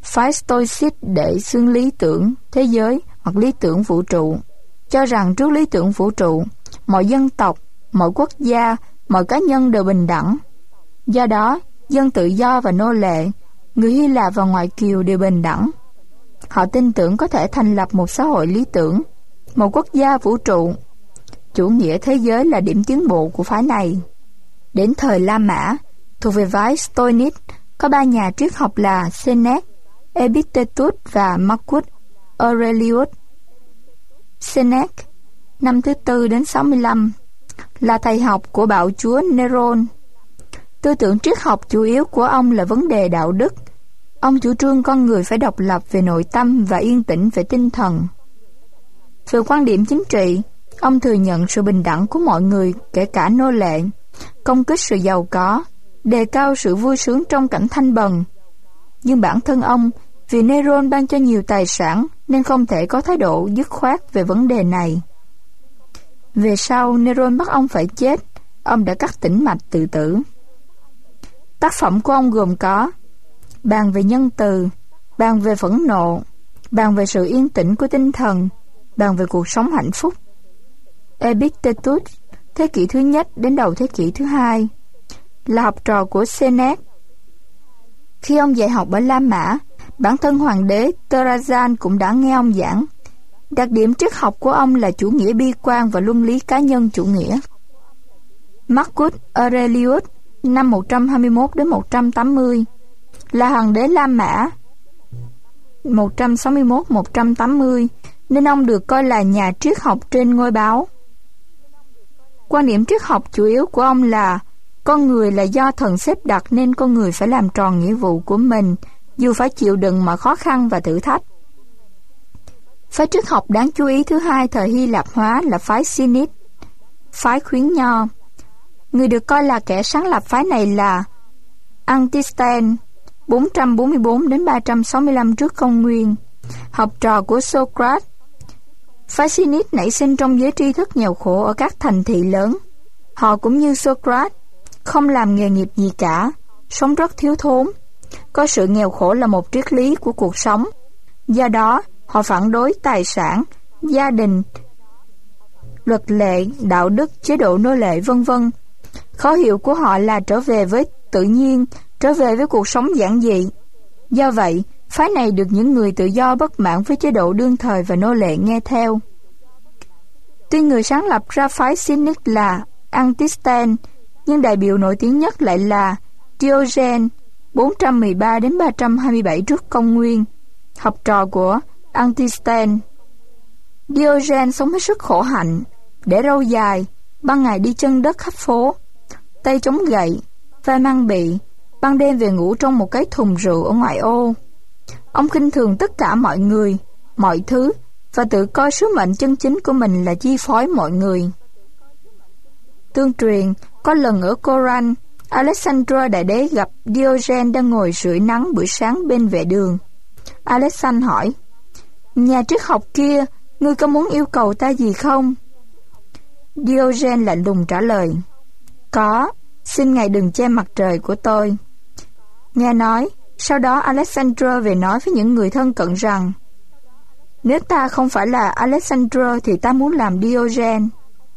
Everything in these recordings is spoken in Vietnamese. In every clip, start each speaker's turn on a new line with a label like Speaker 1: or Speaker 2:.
Speaker 1: Phái Stoic để xướng lý tưởng thế giới hoặc lý tưởng vũ trụ, cho rằng trước lý tưởng vũ trụ, mọi dân tộc, mọi quốc gia, mọi cá nhân đều bình đẳng. Do đó, dân tự do và nô lệ, người Hy Lạp và ngoại kiều đều bình đẳng. Họ tin tưởng có thể thành lập một xã hội lý tưởng, một quốc gia vũ trụ. Chủ nghĩa thế giới là điểm tiến bộ của phái này. Đến thời La Mã, thuộc về phái Stoic, có 3 nhà triết học là Seneca, Epictetus và Marcus Aurelius. Seneca, năm thứ 4 đến 65, là thầy học của bạo chúa Neron. Tư tưởng triết học chủ yếu của ông là vấn đề đạo đức. Ông chủ trương con người phải độc lập về nội tâm và yên tĩnh về tinh thần. Về quan điểm chính trị, ông thừa nhận sự bình đẳng của mọi người, kể cả nô lệ, công kích sự giàu có, đề cao sự vui sướng trong cảnh thanh bần. Nhưng bản thân ông, vì Neron ban cho nhiều tài sản nên không thể có thái độ dứt khoát về vấn đề này. Về sau, Neron bắt ông phải chết, ông đã cắt tĩnh mạch tự tử. Tác phẩm của ông gồm có bàn về nhân từ, bàn về phẫn nộ, bàn về sự yên tĩnh của tinh thần, bàn về cuộc sống hạnh phúc. Epictetus, thế kỷ thứ nhất đến đầu thế kỷ thứ hai, là học trò của Seneca. Khi ông dạy học ở La Mã, bản thân hoàng đế Trajan cũng đã nghe ông giảng. Đặc điểm triết học của ông là chủ nghĩa bi quan và luân lý cá nhân chủ nghĩa. Marcus Aurelius, năm 121 đến 180, là hoàng đế La Mã 161-180, nên ông được coi là nhà triết học trên ngôi báo. Quan điểm triết học chủ yếu của ông là con người là do thần xếp đặt nên con người phải làm tròn nghĩa vụ của mình, dù phải chịu đựng mọi khó khăn và thử thách. Phái triết học đáng chú ý thứ hai thời Hy Lạp hóa là phái Cynic, phái khuyến nho. Người được coi là kẻ sáng lập phái này là Antisthenes, 444 đến 365 trước công nguyên, học trò của Socrates. Phái Cynic nảy sinh trong giới tri thức nghèo khổ ở các thành thị lớn. Họ cũng như Socrates, không làm nghề nghiệp gì cả, sống rất thiếu thốn, coi sự nghèo khổ là một triết lý của cuộc sống. Do đó, họ phản đối tài sản, gia đình, luật lệ, đạo đức, chế độ nô lệ, vân vân. Khó hiểu của họ là trở về với tự nhiên, trở về với cuộc sống giản dị. Do vậy, phái này được những người tự do bất mãn với chế độ đương thời và nô lệ nghe theo. Tuy người sáng lập ra phái Cynic là Antisthenes, nhưng đại biểu nổi tiếng nhất lại là Diogenes, 413 đến 327 trước công nguyên, học trò của Antisthenes. Diogenes sống hết sức khổ hạnh, để râu dài, ban ngày đi chân đất khắp phố, tay chống gậy, vai mang bị, ban đêm về ngủ trong một cái thùng rượu ở ngoại ô. Ông khinh thường tất cả mọi người, mọi thứ, và tự coi sứ mệnh chân chính của mình là chi phối mọi người. Tương truyền, có lần ở Corinth, Alexander Đại Đế gặp Diogenes đang ngồi sưởi nắng buổi sáng bên vệ đường. Alexander hỏi, nhà triết học kia, ngươi có muốn yêu cầu ta gì không? Diogenes lạnh lùng trả lời, có, xin ngài đừng che mặt trời của tôi. Nghe nói, sau đó Alexander về nói với những người thân cận rằng, nếu ta không phải là Alexander thì ta muốn làm Diogenes.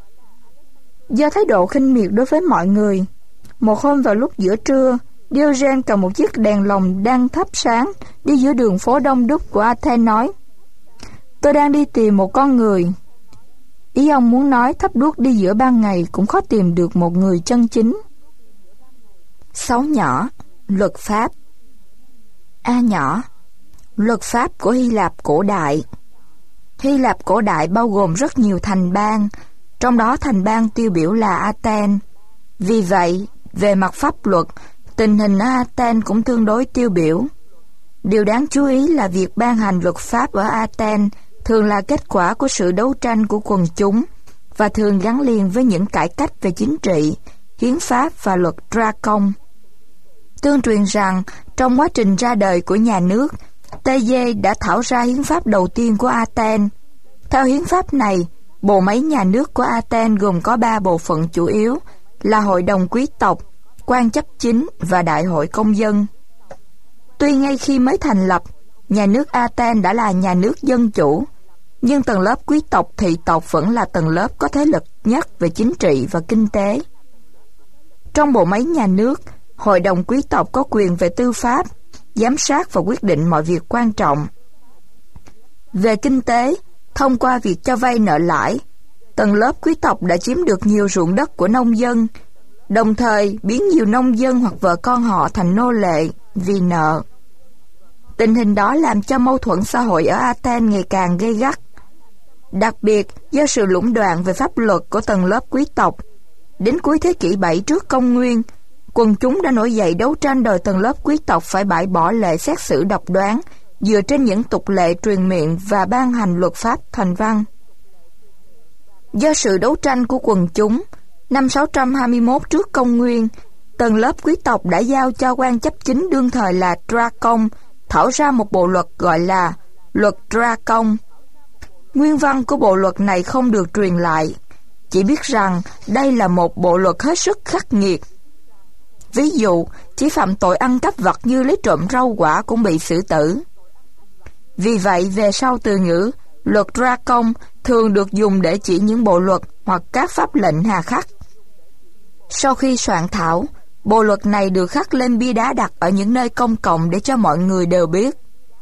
Speaker 1: Do thái độ khinh miệt đối với mọi người, một hôm vào lúc giữa trưa, Diogenes cầm một chiếc đèn lồng đang thắp sáng đi giữa đường phố đông đúc của Athens nói, tôi đang đi tìm một con người. Ý ông muốn nói thắp đuốc đi giữa ban ngày cũng khó tìm được một người chân chính. 6 nhỏ, luật pháp. A nhỏ, luật pháp của Hy Lạp cổ đại. Hy Lạp cổ đại bao gồm rất nhiều thành bang, trong đó thành bang tiêu biểu là Athens. Vì vậy, về mặt pháp luật, tình hình ở Athens cũng tương đối tiêu biểu. Điều đáng chú ý là việc ban hành luật pháp ở Athens thường là kết quả của sự đấu tranh của quần chúng và thường gắn liền với những cải cách về chính trị, hiến pháp và luật Dracon. Tương truyền rằng, trong quá trình ra đời của nhà nước, Tê đã thảo ra hiến pháp đầu tiên của Athens. Theo hiến pháp này, bộ máy nhà nước của Athens gồm có 3 bộ phận chủ yếu là hội đồng quý tộc, quan chấp chính và đại hội công dân. Tuy ngay khi mới thành lập, nhà nước Athens đã là nhà nước dân chủ, nhưng tầng lớp quý tộc thị tộc vẫn là tầng lớp có thế lực nhất về chính trị và kinh tế. Trong bộ máy nhà nước, hội đồng quý tộc có quyền về tư pháp, giám sát và quyết định mọi việc quan trọng. Về kinh tế, thông qua việc cho vay nợ lãi, tầng lớp quý tộc đã chiếm được nhiều ruộng đất của nông dân, đồng thời biến nhiều nông dân hoặc vợ con họ thành nô lệ vì nợ. Tình hình đó làm cho mâu thuẫn xã hội ở Athens ngày càng gay gắt. Đặc biệt do sự lũng đoạn về pháp luật của tầng lớp quý tộc, đến cuối thế kỷ 7 trước công nguyên, quần chúng đã nổi dậy đấu tranh đòi tầng lớp quý tộc phải bãi bỏ lệ xét xử độc đoán dựa trên những tục lệ truyền miệng và ban hành luật pháp thành văn. Do sự đấu tranh của quần chúng, năm 621 trước công nguyên, tầng lớp quý tộc đã giao cho quan chấp chính đương thời là Dracon thảo ra một bộ luật gọi là luật Dracon. Nguyên văn của bộ luật này không được truyền lại, chỉ biết rằng đây là một bộ luật hết sức khắc nghiệt. Ví dụ, chỉ phạm tội ăn cắp vặt như lấy trộm rau quả cũng bị xử tử. Vì vậy, về sau từ ngữ luật Dracon thường được dùng để chỉ những bộ luật hoặc các pháp lệnh hà khắc. Sau khi soạn thảo, bộ luật này được khắc lên bia đá đặt ở những nơi công cộng để cho mọi người đều biết.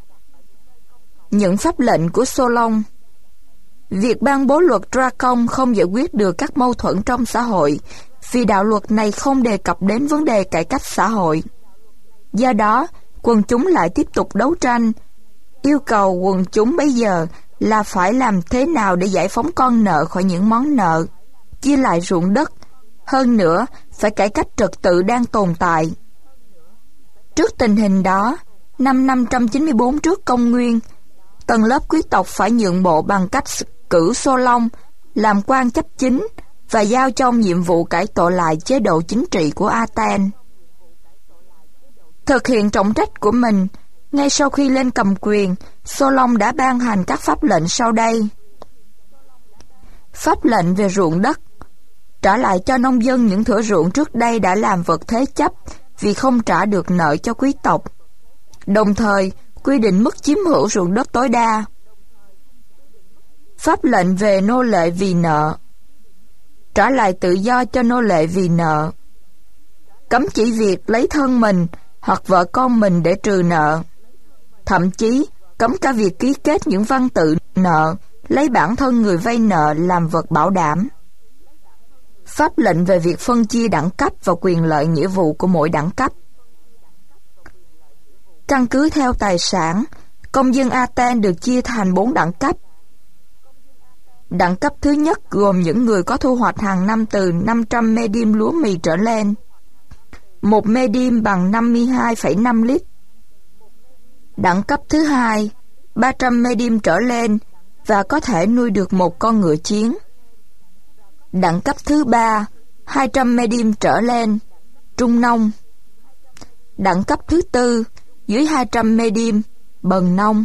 Speaker 1: Những pháp lệnh của Solon. Việc ban bố luật Dracon không giải quyết được các mâu thuẫn trong xã hội, vì đạo luật này không đề cập đến vấn đề cải cách xã hội. Do đó, quần chúng lại tiếp tục đấu tranh. Yêu cầu quần chúng bây giờ là phải làm thế nào để giải phóng con nợ khỏi những món nợ, chia lại ruộng đất, hơn nữa phải cải cách trật tự đang tồn tại. Trước tình hình đó, năm 594 trước công nguyên, tầng lớp quý tộc phải nhượng bộ bằng cách cử Solon làm quan chấp chính và giao cho ông nhiệm vụ cải tổ lại chế độ chính trị của Athens. Thực hiện trọng trách của mình, ngay sau khi lên cầm quyền, Solon đã ban hành các pháp lệnh sau đây. Pháp lệnh về ruộng đất, trả lại cho nông dân những thửa ruộng trước đây đã làm vật thế chấp vì không trả được nợ cho quý tộc. Đồng thời, quy định mức chiếm hữu ruộng đất tối đa. Pháp lệnh về nô lệ vì nợ, trả lại tự do cho nô lệ vì nợ. Cấm chỉ việc lấy thân mình hoặc vợ con mình để trừ nợ. Thậm chí, cấm cả việc ký kết những văn tự nợ, lấy bản thân người vay nợ làm vật bảo đảm. Pháp lệnh về việc phân chia đẳng cấp và quyền lợi nghĩa vụ của mỗi đẳng cấp. Căn cứ theo tài sản, công dân Athens được chia thành 4 đẳng cấp. Đẳng cấp thứ nhất gồm những người có thu hoạch hàng năm từ 500 medim lúa mì trở lên. 1 medim bằng 52,5 lít. Đẳng cấp thứ hai, 300 medim trở lên và có thể nuôi được một con ngựa chiến. Đẳng cấp thứ ba, 200 medim trở lên, trung nông. Đẳng cấp thứ tư, dưới 200 medim, bần nông.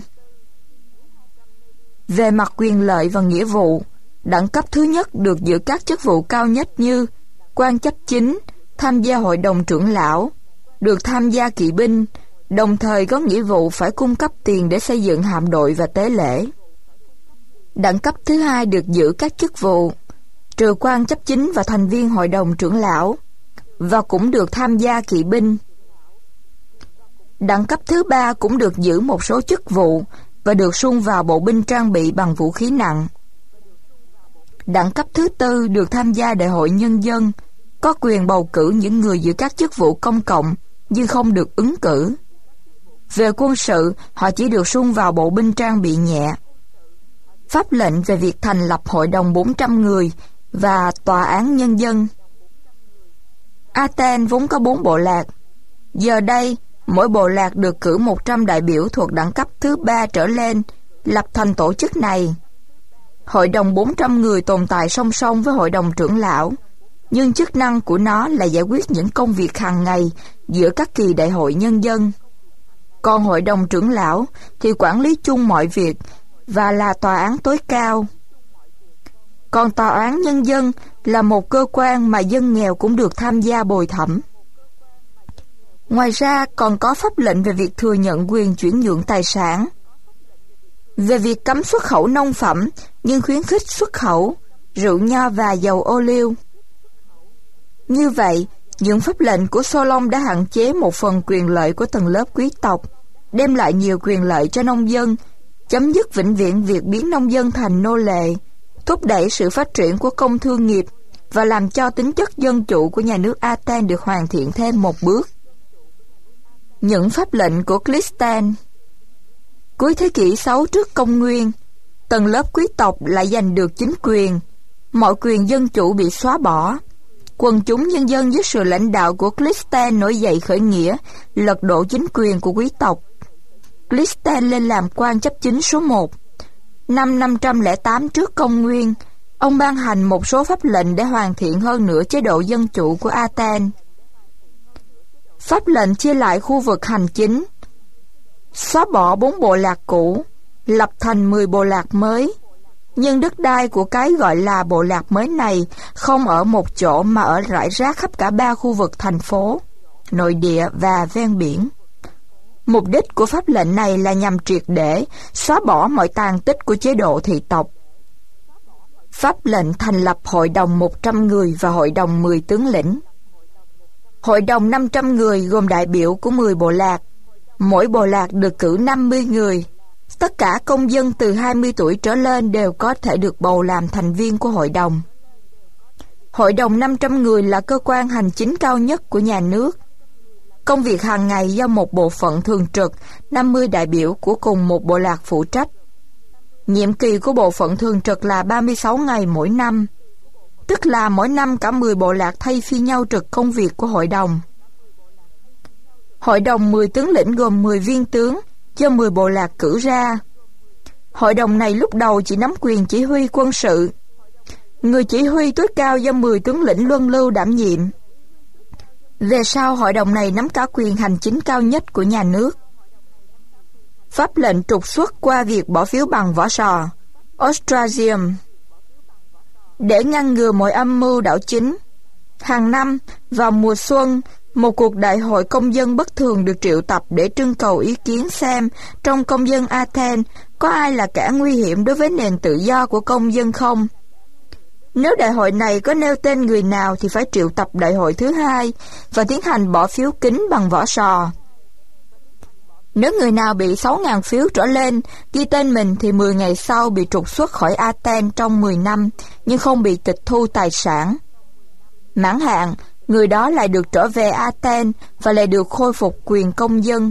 Speaker 1: Về mặt quyền lợi và nghĩa vụ, đẳng cấp thứ nhất được giữ các chức vụ cao nhất như quan chấp chính, tham gia hội đồng trưởng lão, được tham gia kỵ binh, đồng thời có nghĩa vụ phải cung cấp tiền để xây dựng hạm đội và tế lễ. Đẳng cấp thứ hai được giữ các chức vụ, trừ quan chấp chính và thành viên hội đồng trưởng lão, và cũng được tham gia kỵ binh. Đẳng cấp thứ ba cũng được giữ một số chức vụ và được sung vào bộ binh trang bị bằng vũ khí nặng. Đẳng cấp thứ tư được tham gia đại hội nhân dân, có quyền bầu cử những người giữ các chức vụ công cộng nhưng không được ứng cử. Về quân sự, họ chỉ được sung vào bộ binh trang bị nhẹ. Pháp lệnh về việc thành lập hội đồng 400 người và tòa án nhân dân. Athens vốn có 4 bộ lạc. Giờ đây, mỗi bộ lạc được cử 100 đại biểu thuộc đẳng cấp thứ 3 trở lên, lập thành tổ chức này. Hội đồng 400 người tồn tại song song với hội đồng trưởng lão, nhưng chức năng của nó là giải quyết những công việc hàng ngày giữa các kỳ đại hội nhân dân. Còn hội đồng trưởng lão thì quản lý chung mọi việc và là tòa án tối cao. Còn tòa án nhân dân là một cơ quan mà dân nghèo cũng được tham gia bồi thẩm. Ngoài ra còn có pháp lệnh về việc thừa nhận quyền chuyển nhượng tài sản. về việc cấm xuất khẩu nông phẩm nhưng khuyến khích xuất khẩu rượu nho và dầu ô liu. Như vậy, những pháp lệnh của Solon đã hạn chế một phần quyền lợi của tầng lớp quý tộc, đem lại nhiều quyền lợi cho nông dân, chấm dứt vĩnh viễn việc biến nông dân thành nô lệ, thúc đẩy sự phát triển của công thương nghiệp và làm cho tính chất dân chủ của nhà nước Athens được hoàn thiện thêm một bước. Những pháp lệnh của Clisthenes. Cuối thế kỷ 6 trước công nguyên, tầng lớp quý tộc lại giành được chính quyền, mọi quyền dân chủ bị xóa bỏ. Quần chúng nhân dân dưới sự lãnh đạo của Clisthenes nổi dậy khởi nghĩa, lật đổ chính quyền của quý tộc. Clisthenes lên làm quan chấp chính số 1. Năm 508 trước công nguyên, ông ban hành một số pháp lệnh để hoàn thiện hơn nữa chế độ dân chủ của Athens. Pháp lệnh chia lại khu vực hành chính, xóa bỏ 4 bộ lạc cũ, lập thành 10 bộ lạc mới. Nhưng đất đai của cái gọi là bộ lạc mới này không ở một chỗ mà ở rải rác khắp cả 3 khu vực thành phố, nội địa và ven biển. Mục đích của pháp lệnh này là nhằm triệt để xóa bỏ mọi tàn tích của chế độ thị tộc. Pháp lệnh thành lập hội đồng 100 người và hội đồng 10 tướng lĩnh. Hội đồng 500 người gồm đại biểu của 10 bộ lạc. Mỗi bộ lạc được cử 50 người. Tất cả công dân từ 20 tuổi trở lên đều có thể được bầu làm thành viên của hội đồng. Hội đồng 500 người là cơ quan hành chính cao nhất của nhà nước. Công việc hàng ngày do một bộ phận thường trực, 50 đại biểu của cùng một bộ lạc phụ trách. Nhiệm kỳ của bộ phận thường trực là 36 ngày mỗi năm, tức là mỗi năm cả 10 bộ lạc thay phiên nhau trực công việc của hội đồng. Hội đồng 10 tướng lĩnh gồm 10 viên tướng do 10 bộ lạc cử ra. Hội đồng này lúc đầu chỉ nắm quyền chỉ huy quân sự. Người chỉ huy tối cao do 10 tướng lĩnh luân lưu đảm nhiệm. Về sau, hội đồng này nắm cả quyền hành chính cao nhất của nhà nước. Pháp lệnh trục xuất qua việc bỏ phiếu bằng vỏ sò, ostracium, để ngăn ngừa mọi âm mưu đảo chính. Hàng năm, vào mùa xuân, một cuộc đại hội công dân bất thường được triệu tập để trưng cầu ý kiến xem trong công dân Athens có ai là kẻ nguy hiểm đối với nền tự do của công dân không. Nếu đại hội này có nêu tên người nào thì phải triệu tập đại hội thứ hai và tiến hành bỏ phiếu kín bằng vỏ sò. Nếu người nào bị 6.000 phiếu trở lên ghi tên mình thì 10 ngày sau bị trục xuất khỏi Athens trong 10 năm nhưng không bị tịch thu tài sản. Mãn hạn, người đó lại được trở về Athens và lại được khôi phục quyền công dân.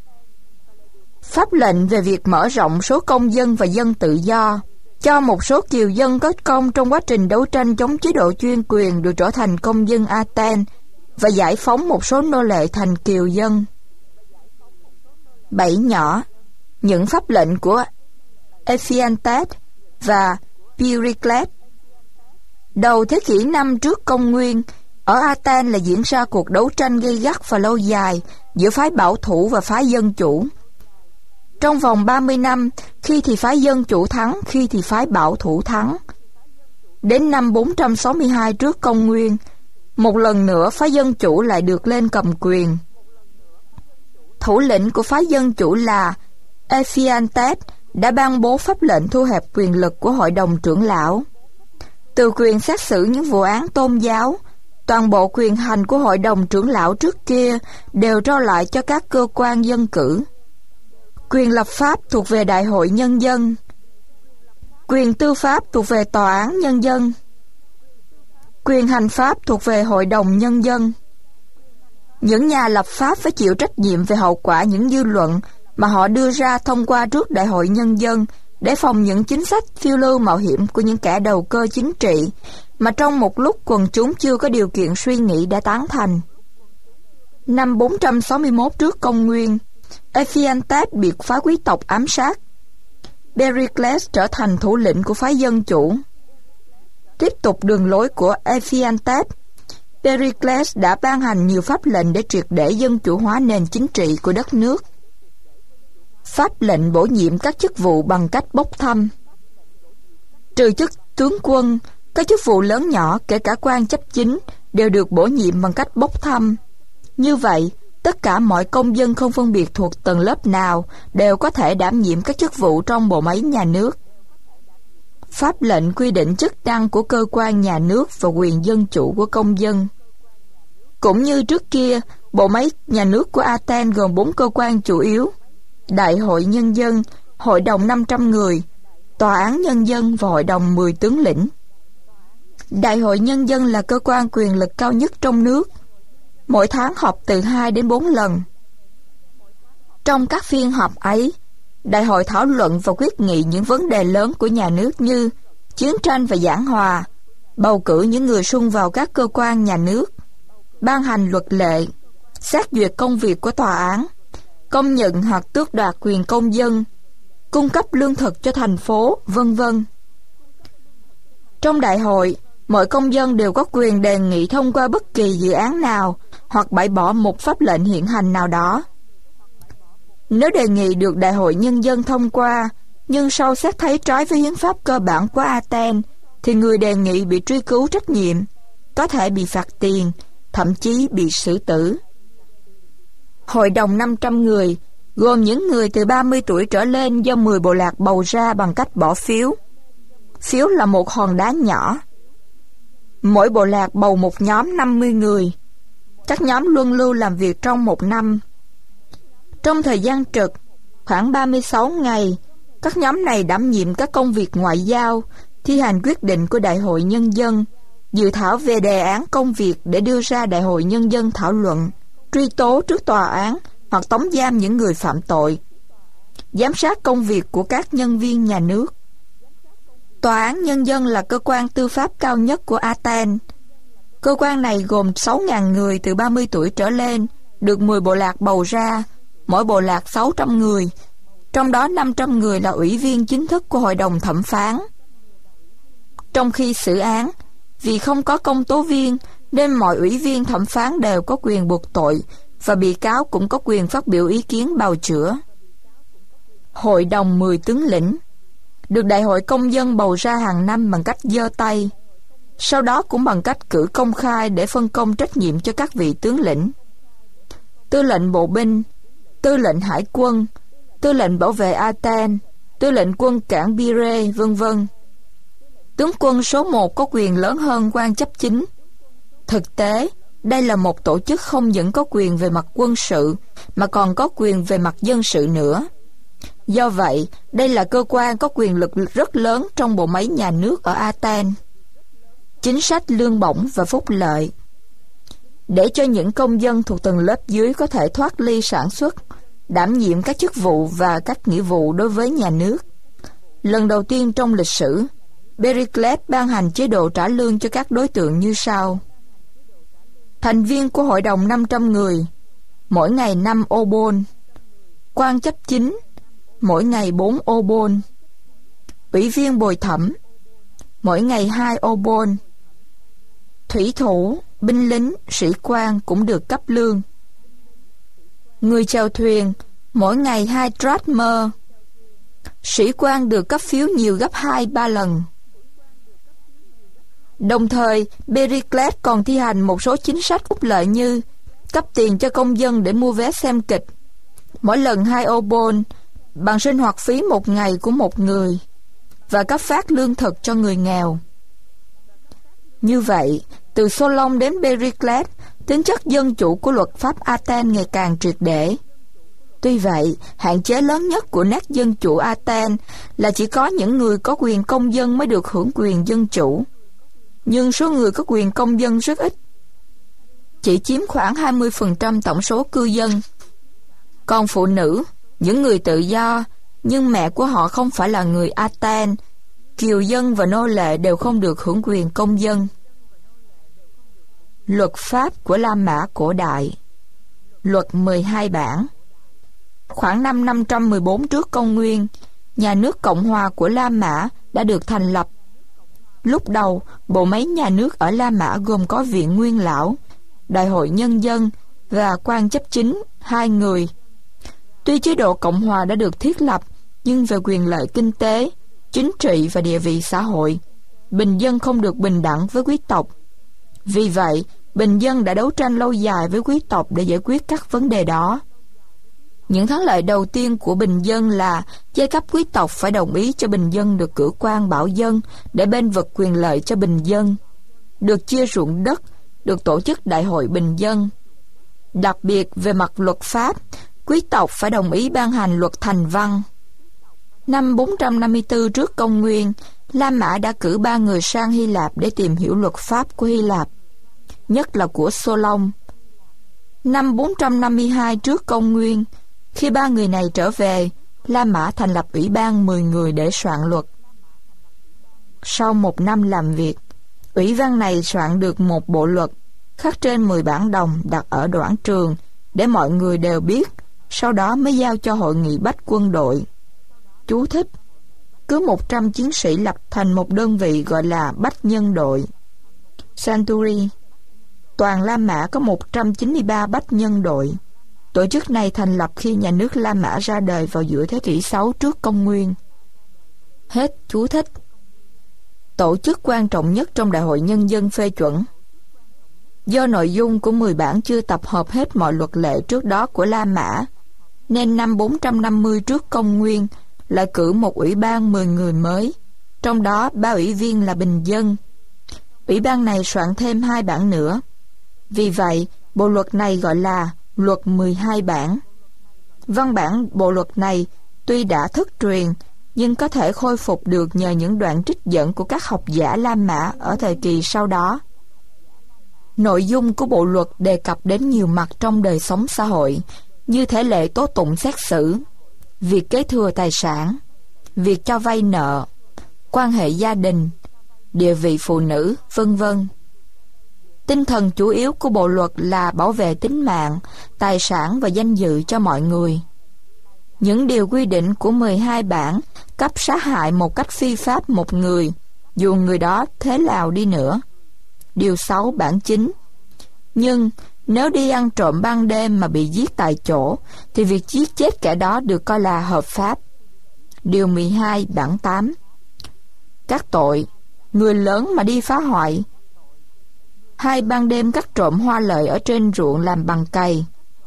Speaker 1: Pháp lệnh về việc mở rộng số công dân và dân tự do, cho một số kiều dân có công trong quá trình đấu tranh chống chế độ chuyên quyền được trở thành công dân Athens và giải phóng một số nô lệ thành kiều dân. 7 nhỏ, những pháp lệnh của Ephiantes và Pericles. Đầu thế kỷ 5 trước công nguyên, ở Athens là diễn ra cuộc đấu tranh gay gắt và lâu dài giữa phái bảo thủ và phái dân chủ. Trong vòng 30 năm, khi thì phái dân chủ thắng, khi thì phái bảo thủ thắng. Đến năm 462 trước công nguyên, một lần nữa phái dân chủ lại được lên cầm quyền. Thủ lĩnh của phái dân chủ là Ephiantes đã ban bố pháp lệnh thu hẹp quyền lực của hội đồng trưởng lão. Từ quyền xét xử những vụ án tôn giáo, toàn bộ quyền hành của hội đồng trưởng lão trước kia đều trao lại cho các cơ quan dân cử. Quyền lập pháp thuộc về Đại hội Nhân dân. Quyền tư pháp thuộc về Tòa án Nhân dân. Quyền hành pháp thuộc về Hội đồng Nhân dân. Những nhà lập pháp phải chịu trách nhiệm về hậu quả những dư luận mà họ đưa ra thông qua trước Đại hội Nhân dân để phòng những chính sách phiêu lưu mạo hiểm của những kẻ đầu cơ chính trị mà trong một lúc quần chúng chưa có điều kiện suy nghĩ đã tán thành. Năm 461 trước công nguyên, Ephiantes bị phái quý tộc ám sát. Pericles trở thành thủ lĩnh của phái dân chủ. Tiếp tục đường lối của Ephiantes, Pericles đã ban hành nhiều pháp lệnh để triệt để dân chủ hóa nền chính trị của đất nước. Pháp lệnh bổ nhiệm các chức vụ bằng cách bốc thăm. Trừ chức tướng quân, các chức vụ lớn nhỏ kể cả quan chấp chính đều được bổ nhiệm bằng cách bốc thăm. Như vậy, Tất cả mọi công dân không phân biệt thuộc tầng lớp nào đều có thể đảm nhiệm các chức vụ trong bộ máy nhà nước. Pháp lệnh quy định chức năng của cơ quan nhà nước và quyền dân chủ của công dân. Cũng như trước kia, bộ máy nhà nước của Athens gồm 4 cơ quan chủ yếu: Đại hội Nhân dân, Hội đồng 500 người, Tòa án Nhân dân và Hội đồng 10 tướng lĩnh. Đại hội Nhân dân là cơ quan quyền lực cao nhất trong nước. Mỗi tháng họp từ 2 đến 4 lần. Trong các phiên họp ấy, đại hội thảo luận và quyết nghị những vấn đề lớn của nhà nước như chiến tranh và giảng hòa, bầu cử những người sung vào các cơ quan nhà nước, ban hành luật lệ, xét duyệt công việc của tòa án, công nhận hoặc tước đoạt quyền công dân, cung cấp lương thực cho thành phố, vân vân. Trong đại hội, mọi công dân đều có quyền đề nghị thông qua bất kỳ dự án nào hoặc bãi bỏ một pháp lệnh hiện hành nào đó. Nếu đề nghị được Đại hội Nhân dân thông qua, nhưng sau xét thấy trái với hiến pháp cơ bản của Athens, thì người đề nghị bị truy cứu trách nhiệm, có thể bị phạt tiền, thậm chí bị xử tử. Hội đồng 500 người, gồm những người từ 30 tuổi trở lên do 10 bộ lạc bầu ra bằng cách bỏ phiếu. Phiếu là một hòn đá nhỏ. Mỗi bộ lạc bầu một nhóm 50 người. Các nhóm luân lưu làm việc trong một năm. Trong thời gian trực, khoảng 36 ngày, các nhóm này đảm nhiệm các công việc ngoại giao, thi hành quyết định của Đại hội Nhân dân, dự thảo về đề án công việc để đưa ra Đại hội Nhân dân thảo luận, truy tố trước tòa án hoặc tống giam những người phạm tội, giám sát công việc của các nhân viên nhà nước. Tòa án Nhân dân là cơ quan tư pháp cao nhất của Athens. Cơ quan này gồm 6.000 người từ 30 tuổi trở lên, được 10 bộ lạc bầu ra, mỗi bộ lạc 600 người, trong đó 500 người là ủy viên chính thức của Hội đồng thẩm phán. Trong khi xử án, vì không có công tố viên, nên mọi ủy viên thẩm phán đều có quyền buộc tội, và bị cáo cũng có quyền phát biểu ý kiến bào chữa. Hội đồng 10 tướng lĩnh được Đại hội Công dân bầu ra hàng năm bằng cách giơ tay, sau đó cũng bằng cách cử công khai để phân công trách nhiệm cho các vị tướng lĩnh. Tư lệnh bộ binh, tư lệnh hải quân, tư lệnh bảo vệ Athens, tư lệnh quân cảng Pire, vân vân. Tướng quân số 1 có quyền lớn hơn quan chấp chính. Thực tế, đây là một tổ chức không những có quyền về mặt quân sự, mà còn có quyền về mặt dân sự nữa. Do vậy, đây là cơ quan có quyền lực rất lớn trong bộ máy nhà nước ở Athens. Chính sách lương bổng và phúc lợi. Để cho những công dân thuộc tầng lớp dưới có thể thoát ly sản xuất, đảm nhiệm các chức vụ và các nghĩa vụ đối với nhà nước. Lần đầu tiên trong lịch sử, Pericles ban hành chế độ trả lương cho các đối tượng như sau. Thành viên của Hội đồng 500 người, mỗi ngày 5 obol. Quan chấp chính, mỗi ngày 4 obol. Ủy viên bồi thẩm, mỗi ngày 2 obol. Thủy thủ, binh lính, sĩ quan cũng được cấp lương. Người chèo thuyền, mỗi ngày 2 drachma. Sĩ quan được cấp phiếu nhiều gấp 2-3 lần. Đồng thời, Pericles còn thi hành một số chính sách phúc lợi như cấp tiền cho công dân để mua vé xem kịch, mỗi lần 2 obol, bằng sinh hoạt phí một ngày của một người, và cấp phát lương thực cho người nghèo. Như vậy, từ Solon đến Pericles, tính chất dân chủ của luật pháp Athens ngày càng triệt để. Tuy vậy, hạn chế lớn nhất của nét dân chủ Athens là chỉ có những người có quyền công dân mới được hưởng quyền dân chủ. Nhưng số người có quyền công dân rất ít, chỉ chiếm khoảng 20% tổng số cư dân. Còn phụ nữ, những người tự do, nhưng mẹ của họ không phải là người Athens, kiều dân và nô lệ đều không được hưởng quyền công dân. Luật pháp của La Mã cổ đại. Luật 12 bản. Khoảng năm 514 trước công nguyên, nhà nước Cộng hòa của La Mã đã được thành lập. Lúc đầu, bộ máy nhà nước ở La Mã gồm có viện nguyên lão, Đại hội Nhân dân và quan chấp chính 2 người. Tuy chế độ Cộng hòa đã được thiết lập, nhưng về quyền lợi kinh tế, chính trị và địa vị xã hội, bình dân không được bình đẳng với quý tộc. Vì vậy, bình dân đã đấu tranh lâu dài với quý tộc để giải quyết các vấn đề đó. Những thắng lợi đầu tiên của bình dân là giai cấp quý tộc phải đồng ý cho bình dân được cử quan bảo dân để bênh vực quyền lợi cho bình dân, được chia ruộng đất, được tổ chức đại hội bình dân. Đặc biệt về mặt luật pháp, quý tộc phải đồng ý ban hành luật thành văn. Năm 454 trước công nguyên, La Mã đã cử 3 người sang Hy Lạp để tìm hiểu luật pháp của Hy Lạp, nhất là của Solon. Năm 452 trước công nguyên, khi 3 người này trở về, La Mã thành lập ủy ban 10 người để soạn luật. Sau 1 năm làm việc, ủy ban này soạn được một bộ luật, khắc trên 10 bản đồng đặt ở đoản trường để mọi người đều biết, sau đó mới giao cho hội nghị bách quân đội. Chú thích: cứ 100 chiến sĩ lập thành một đơn vị gọi là bách nhân đội, Century. Toàn La Mã có 193 bách nhân đội. Tổ chức này thành lập khi nhà nước La Mã ra đời vào giữa thế kỷ 6 trước công nguyên. Hết chú thích. Tổ chức quan trọng nhất trong Đại hội Nhân dân phê chuẩn. Do nội dung của 10 bản chưa tập hợp hết mọi luật lệ trước đó của La Mã, nên năm 450 trước công nguyên lại cử một ủy ban 10 người mới, trong đó 3 ủy viên là bình dân. Ủy ban này soạn thêm 2 bản nữa. Vì vậy, bộ luật này gọi là luật 12 bản. Văn bản bộ luật này tuy đã thất truyền, nhưng có thể khôi phục được nhờ những đoạn trích dẫn của các học giả La Mã ở thời kỳ sau đó. Nội dung của bộ luật đề cập đến nhiều mặt trong đời sống xã hội, như thể lệ tố tụng xét xử, việc kế thừa tài sản, việc cho vay nợ, quan hệ gia đình, địa vị phụ nữ, vân vân. Tinh thần chủ yếu của bộ luật là bảo vệ tính mạng, tài sản và danh dự cho mọi người. Những điều quy định của 12 bản cấp sát hại một cách phi pháp một người, dù người đó thế nào đi nữa. Điều 6 bản 9. Nhưng nếu đi ăn trộm ban đêm mà bị giết tại chỗ, thì việc giết chết kẻ đó được coi là hợp pháp. Điều 12 bản 8. Các tội: người lớn mà đi phá hoại, hay ban đêm cắt trộm hoa lợi ở trên ruộng làm bằng cày,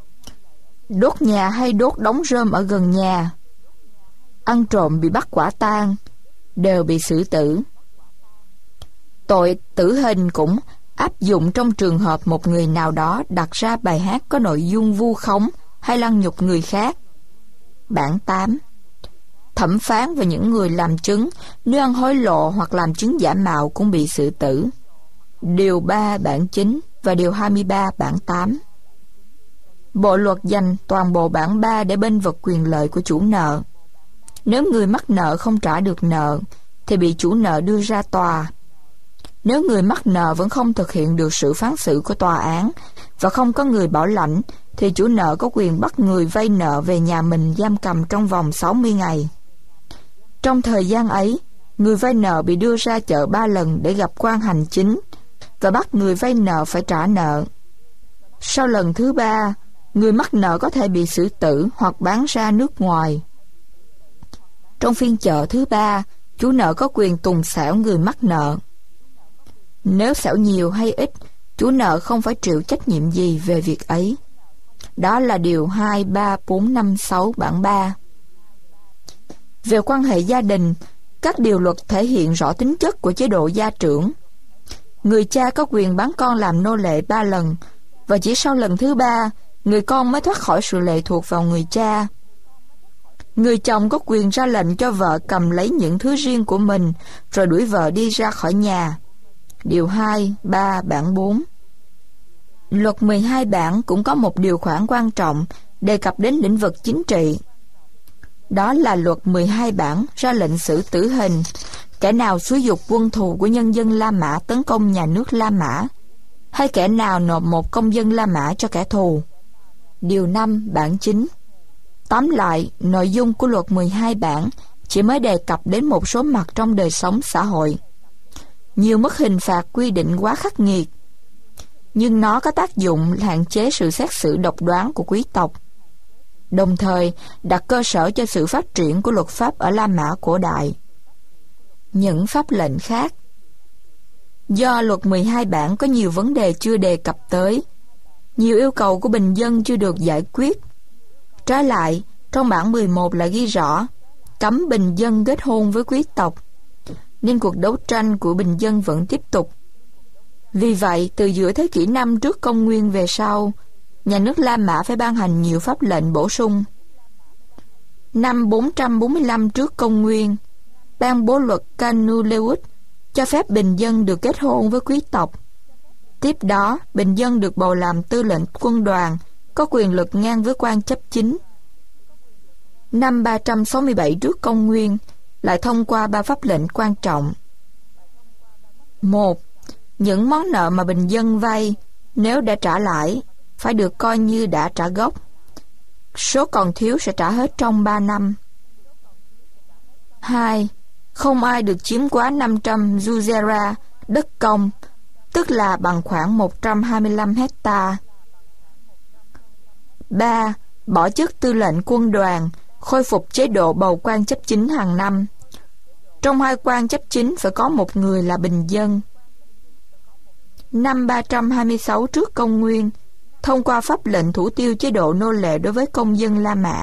Speaker 1: đốt nhà hay đốt đống rơm ở gần nhà, ăn trộm bị bắt quả tang, đều bị xử tử. Tội tử hình cũng áp dụng trong trường hợp một người nào đó đặt ra bài hát có nội dung vu khống hay lăng nhục người khác. Bản 8. Thẩm phán và những người làm chứng nếu ăn hối lộ hoặc làm chứng giả mạo cũng bị xử tử. Điều 3 bản 9 và điều 23 bản 8. Bộ luật dành toàn bộ bản 3 để bênh vực quyền lợi của chủ nợ. Nếu người mắc nợ không trả được nợ, thì bị chủ nợ đưa ra tòa. Nếu người mắc nợ vẫn không thực hiện được sự phán xử của tòa án và không có người bảo lãnh, thì chủ nợ có quyền bắt người vay nợ về nhà mình giam cầm trong vòng 60 ngày. Trong thời gian ấy, người vay nợ bị đưa ra chợ 3 lần để gặp quan hành chính và bắt người vay nợ phải trả nợ. Sau lần thứ 3, người mắc nợ có thể bị xử tử hoặc bán ra nước ngoài. Trong phiên chợ thứ 3, chủ nợ có quyền tùng xẻo người mắc nợ. Nếu xẻo nhiều hay ít, chủ nợ không phải chịu trách nhiệm gì về việc ấy. Đó là điều 2, 3, 4, 5, 6 bản 3. Về quan hệ gia đình, các điều luật thể hiện rõ tính chất của chế độ gia trưởng. Người cha có quyền bán con làm nô lệ 3 lần, và chỉ sau lần thứ 3, người con mới thoát khỏi sự lệ thuộc vào người cha. Người chồng có quyền ra lệnh cho vợ cầm lấy những thứ riêng của mình, rồi đuổi vợ đi ra khỏi nhà. Điều 2, 3, bản 4. Luật 12 bản cũng có một điều khoản quan trọng đề cập đến lĩnh vực chính trị. Đó là luật 12 bản ra lệnh xử tử hình kẻ nào xúi giục quân thù của nhân dân La Mã tấn công nhà nước La Mã, hay kẻ nào nộp một công dân La Mã cho kẻ thù. Điều 5 bản 9. Tóm lại, nội dung của luật 12 bản chỉ mới đề cập đến một số mặt trong đời sống xã hội. Nhiều mức hình phạt quy định quá khắc nghiệt, nhưng nó có tác dụng hạn chế sự xét xử độc đoán của quý tộc, đồng thời đặt cơ sở cho sự phát triển của luật pháp ở La Mã cổ đại. Những pháp lệnh khác. Do luật 12 bản có nhiều vấn đề chưa đề cập tới, nhiều yêu cầu của bình dân chưa được giải quyết. Trái lại, trong bản 11 lại ghi rõ cấm bình dân kết hôn với quý tộc, nên cuộc đấu tranh của bình dân vẫn tiếp tục. Vì vậy, từ giữa thế kỷ 5 trước công nguyên về sau, nhà nước La Mã phải ban hành nhiều pháp lệnh bổ sung. Năm 445 trước công nguyên, ban bố luật Canuleus cho phép bình dân được kết hôn với quý tộc. Tiếp đó, bình dân được bầu làm tư lệnh quân đoàn, có quyền lực ngang với quan chấp chính. Năm 367 trước công nguyên, lại thông qua 3 pháp lệnh quan trọng. 1. Những món nợ mà bình dân vay, nếu đã trả lãi, phải được coi như đã trả gốc. Số còn thiếu sẽ trả hết trong 3 năm. 2. Không ai được chiếm quá 500 juzera đất công, tức là bằng khoảng 125 hecta. 3. Bỏ chức tư lệnh quân đoàn, khôi phục chế độ bầu quan chấp chính hàng năm. Trong 2 quan chấp chính phải có một người là bình dân. Năm 326 trước công nguyên, thông qua pháp lệnh thủ tiêu chế độ nô lệ đối với công dân La Mã.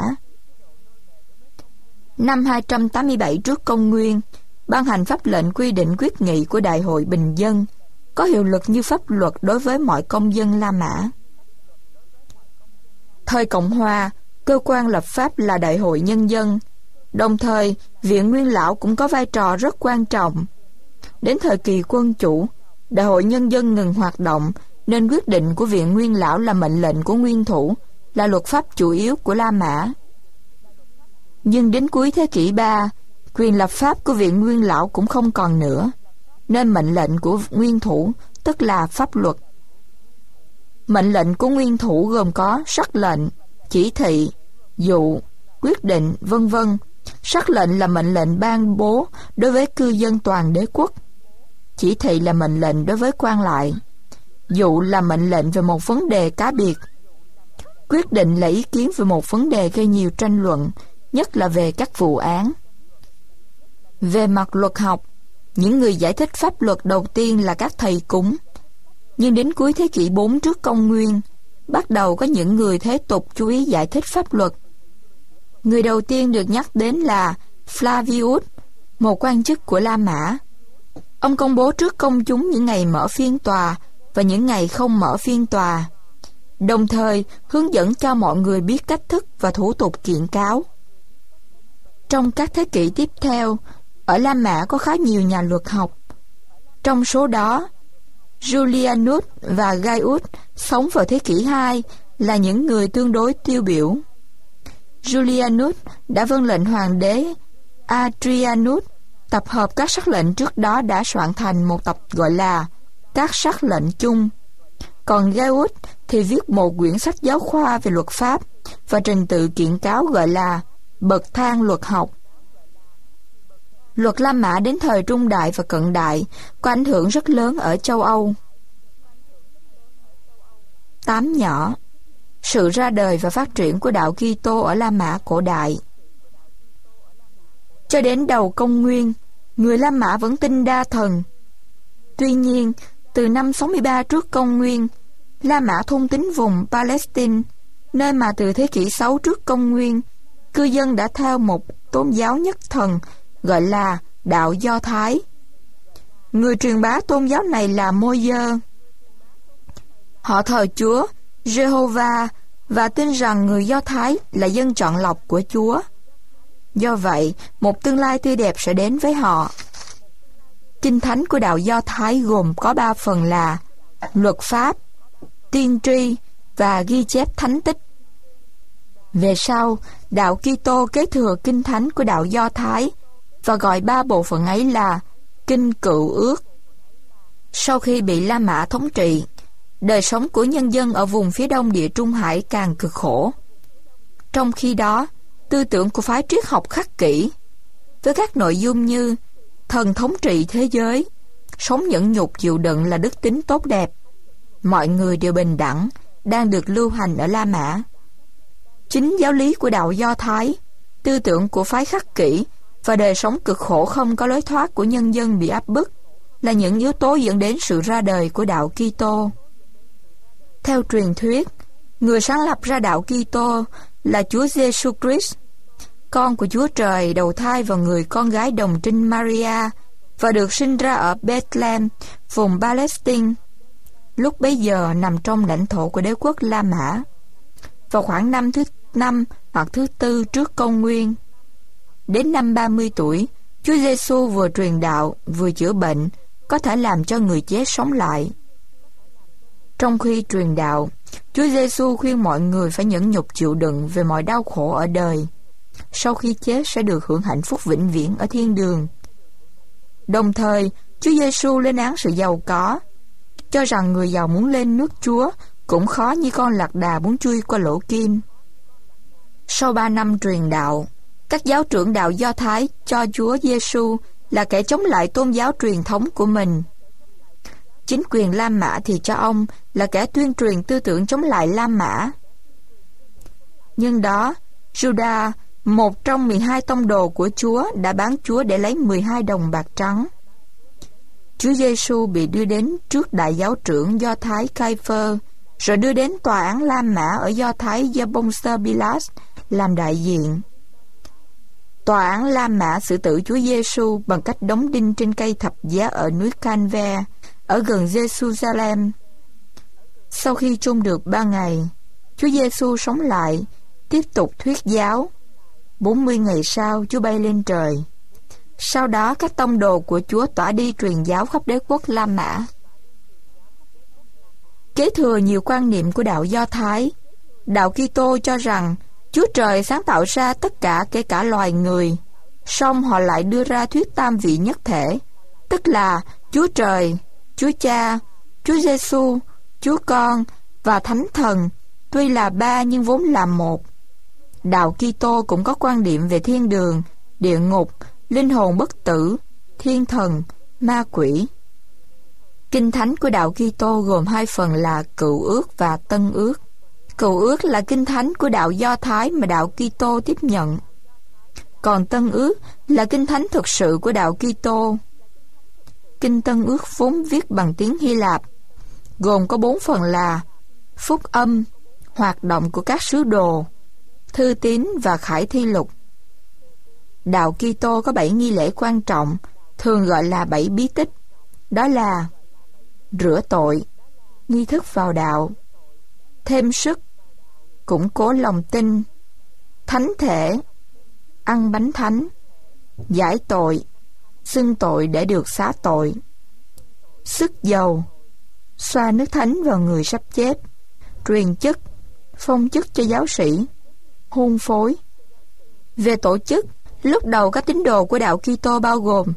Speaker 1: Năm 287 trước công nguyên, ban hành pháp lệnh quy định quyết nghị của Đại hội Bình dân, có hiệu lực như pháp luật đối với mọi công dân La Mã. Thời Cộng Hòa, cơ quan lập pháp là Đại hội Nhân dân, đồng thời Viện Nguyên Lão cũng có vai trò rất quan trọng. Đến thời kỳ quân chủ, Đại hội Nhân dân ngừng hoạt động, nên quyết định của Viện Nguyên Lão là mệnh lệnh của nguyên thủ, là luật pháp chủ yếu của La Mã. Nhưng đến cuối thế kỷ 3, quyền lập pháp của Viện Nguyên Lão cũng không còn nữa, nên mệnh lệnh của nguyên thủ, tức là pháp luật. Mệnh lệnh của nguyên thủ gồm có sắc lệnh, chỉ thị, dụ, quyết định, vân vân. Sắc lệnh là mệnh lệnh ban bố đối với cư dân toàn đế quốc. Chỉ thị là mệnh lệnh đối với quan lại. Dụ là mệnh lệnh về một vấn đề cá biệt. Quyết định là ý kiến về một vấn đề gây nhiều tranh luận, nhất là về các vụ án. Về mặt luật học, những người giải thích pháp luật đầu tiên là các thầy cúng. Nhưng đến cuối thế kỷ 4 trước công nguyên, bắt đầu có những người thế tục chú ý giải thích pháp luật. Người đầu tiên được nhắc đến là Flavius, một quan chức của La Mã. Ông công bố trước công chúng những ngày mở phiên tòa và những ngày không mở phiên tòa, đồng thời hướng dẫn cho mọi người biết cách thức và thủ tục kiện cáo. Trong các thế kỷ tiếp theo, ở La Mã có khá nhiều nhà luật học. Trong số đó, Julianus và Gaius sống vào thế kỷ 2 là những người tương đối tiêu biểu. Julianus đã vâng lệnh hoàng đế Adrianus tập hợp các sắc lệnh trước đó đã soạn thành một tập gọi là các sắc lệnh chung. Còn Gaius thì viết một quyển sách giáo khoa về luật pháp và trình tự kiện cáo gọi là bậc thang luật học. Luật La Mã đến thời Trung Đại và Cận Đại có ảnh hưởng rất lớn ở châu Âu. 8 nhỏ. Sự ra đời và phát triển của đạo Kitô ở La Mã cổ đại. Cho đến đầu công nguyên, người La Mã vẫn tin đa thần. Tuy nhiên, từ năm 63 trước công nguyên, La Mã thôn tính vùng Palestine, nơi mà từ thế kỷ 6 trước công nguyên, cư dân đã theo một tôn giáo nhất thần gọi là đạo Do Thái. Người truyền bá tôn giáo này là Môi-dơ. Họ thờ Chúa Jehovah và tin rằng người Do Thái là dân chọn lọc của Chúa. Do vậy, một tương lai tươi đẹp sẽ đến với họ. Kinh thánh của đạo Do Thái gồm có 3 phần là luật pháp, tiên tri và ghi chép thánh tích. Về sau, đạo Kitô kế thừa kinh thánh của đạo Do Thái và gọi 3 bộ phận ấy là Kinh Cựu Ước. Sau khi bị La Mã thống trị, đời sống của nhân dân ở vùng phía đông Địa Trung Hải càng cực khổ. Trong khi đó, tư tưởng của phái triết học khắc kỷ, với các nội dung như thần thống trị thế giới, sống nhẫn nhục chịu đựng là đức tính tốt đẹp, mọi người đều bình đẳng, đang được lưu hành ở La Mã. Chính giáo lý của đạo Do Thái, tư tưởng của phái khắc kỷ và đời sống cực khổ không có lối thoát của nhân dân bị áp bức là những yếu tố dẫn đến sự ra đời của đạo Kitô. Theo truyền thuyết, người sáng lập ra đạo Kitô là Chúa Giêsu Christ, con của Chúa Trời đầu thai vào người con gái đồng trinh Maria và được sinh ra ở Bethlehem, vùng Palestine, lúc bấy giờ nằm trong lãnh thổ của đế quốc La Mã. Vào khoảng năm thứ 5 hoặc thứ 4 trước công nguyên. Đến năm 30 tuổi, Chúa Giêsu vừa truyền đạo, vừa chữa bệnh, có thể làm cho người chết sống lại. Trong khi truyền đạo, Chúa Giêsu khuyên mọi người phải nhẫn nhục chịu đựng về mọi đau khổ ở đời. Sau khi chết sẽ được hưởng hạnh phúc vĩnh viễn ở thiên đường. Đồng thời, Chúa Giêsu lên án sự giàu có, cho rằng người giàu muốn lên nước Chúa cũng khó như con lạc đà muốn chui qua lỗ kim. Sau 3 năm truyền đạo, các giáo trưởng đạo Do Thái cho Chúa Giêsu là kẻ chống lại tôn giáo truyền thống của mình. Chính quyền La Mã thì cho ông là kẻ tuyên truyền tư tưởng chống lại La Mã. Nhưng đó, Judas, một trong 12 tông đồ của Chúa, đã bán Chúa để lấy 12 đồng bạc trắng. Chúa Giêsu bị đưa đến trước đại giáo trưởng Do Thái Cai-phơ, rồi đưa đến tòa án La Mã ở Do Thái do Pontius Pilate làm đại diện. Tòa án La Mã xử tử Chúa Giêsu bằng cách đóng đinh trên cây thập giá ở núi Calvaire, ở gần Jerusalem. Sau khi chôn được 3 ngày, Chúa Giêsu sống lại, tiếp tục thuyết giáo. 40 ngày sau, Chúa bay lên trời. Sau đó, các tông đồ của Chúa tỏa đi truyền giáo khắp đế quốc La Mã. Kế thừa nhiều quan niệm của đạo Do Thái, đạo Kitô cho rằng Chúa Trời sáng tạo ra tất cả, kể cả loài người. Song họ lại đưa ra thuyết tam vị nhất thể, tức là Chúa Trời, Chúa Cha, Chúa Giêsu, Chúa Con và Thánh Thần, tuy là 3 nhưng vốn là một. Đạo Kitô cũng có quan điểm về thiên đường, địa ngục, linh hồn bất tử, thiên thần, ma quỷ. Kinh thánh của đạo Kitô gồm 2 phần là Cựu Ước và Tân Ước. Cựu Ước là kinh thánh của đạo Do Thái mà đạo Kitô tiếp nhận. Còn Tân Ước là kinh thánh thực sự của đạo Kitô. Kinh Tân Ước vốn viết bằng tiếng Hy Lạp, gồm có 4 phần là Phúc Âm, Hoạt động của các sứ đồ, Thư tín và Khải thi lục. Đạo Kitô có 7 nghi lễ quan trọng, thường gọi là 7 bí tích. Đó là rửa tội, nghi thức vào đạo, thêm sức, củng cố lòng tin, thánh thể, ăn bánh thánh, giải tội, xưng tội để được xá tội, sức dầu, xoa nước thánh vào người sắp chết, truyền chức, phong chức cho giáo sĩ, hôn phối. Về tổ chức, lúc đầu các tín đồ của đạo Kitô bao gồm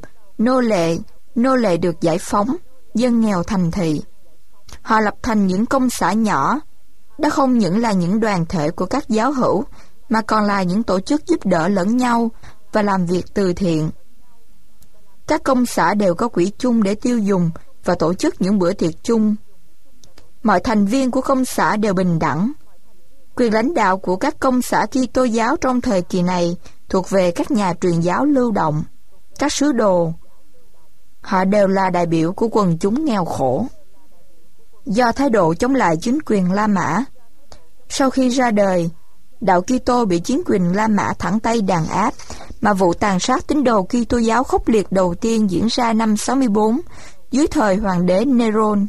Speaker 1: nô lệ được giải phóng, dân nghèo thành thị. Họ lập thành những công xã nhỏ. Đó không những là những đoàn thể của các giáo hữu, mà còn là những tổ chức giúp đỡ lẫn nhau và làm việc từ thiện. Các công xã đều có quỹ chung để tiêu dùng và tổ chức những bữa tiệc chung. Mọi thành viên của công xã đều bình đẳng. Quyền lãnh đạo của các công xã Kitô giáo trong thời kỳ này thuộc về các nhà truyền giáo lưu động, các sứ đồ. Họ đều là đại biểu của quần chúng nghèo khổ. Do thái độ chống lại chính quyền La Mã, sau khi ra đời, đạo Kitô bị chính quyền La Mã thẳng tay đàn áp, mà vụ tàn sát tín đồ Kitô giáo khốc liệt đầu tiên diễn ra năm 64 dưới thời hoàng đế Neron.